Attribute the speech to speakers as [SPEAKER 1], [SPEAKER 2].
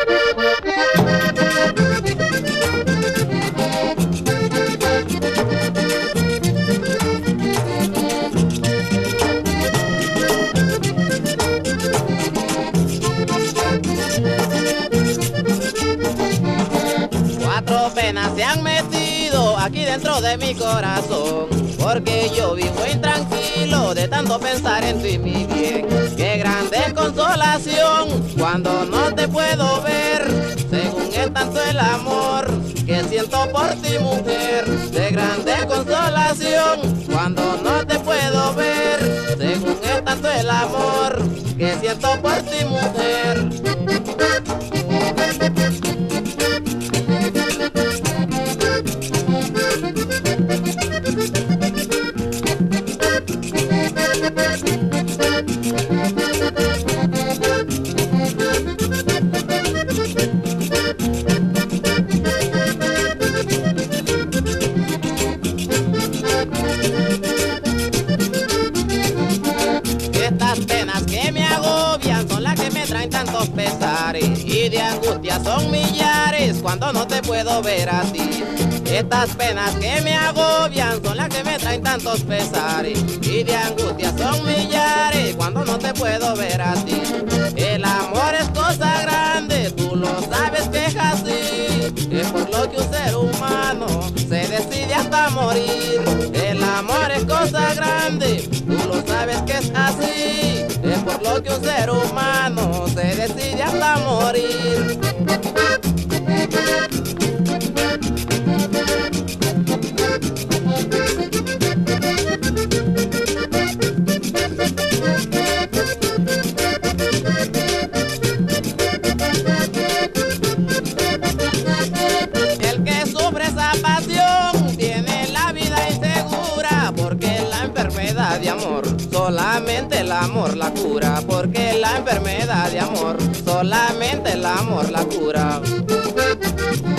[SPEAKER 1] Cuatro penas se han metido aquí dentro de mi corazón, porque yo vivo intranquilo de tanto pensar en ti, mi bien. Qué grande consolación cuando no te puedo ver, según es tanto el amor que siento por ti, mujer. Qué grande consolación cuando no te puedo ver, según es tanto el amor que siento por ti, mujer. Estas penas que me agobian son las que me traen tantos pesares, y de angustia son millares cuando no te puedo ver a ti. Estas penas que me agobian son las que me traen tantos pesares, y de angustia son millares cuando no te puedo ver a ti. El amor es cosa grande, tú lo sabes que es así, es por lo que un ser humano se decide hasta morir. El amor es cosa grande, tú lo sabes que es así, es por lo que un ser humano se decide hasta morir. El que sufre esa pasión tiene la vida insegura, porque la enfermedad de amor solamente el amor la cura, porque la enfermedad de amor solamente el amor la cura.